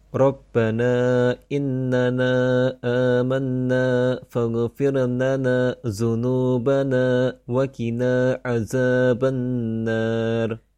ربنا إننا آمنا فاغفر لنا ذنوبنا وقنا عذاب النار